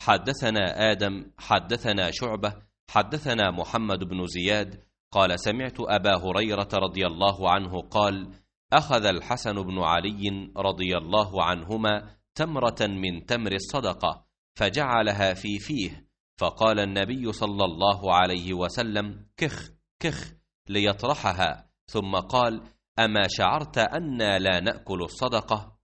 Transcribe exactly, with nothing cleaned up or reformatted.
حدثنا آدم حدثنا شعبة حدثنا محمد بن زياد قال سمعت أبا هريرة رضي الله عنه قال أخذ الحسن بن علي رضي الله عنهما تمرة من تمر الصدقة فجعلها في فيه، فقال النبي صلى الله عليه وسلم كخ كخ ليطرحها، ثم قال أما شعرت أنا لا نأكل الصدقة؟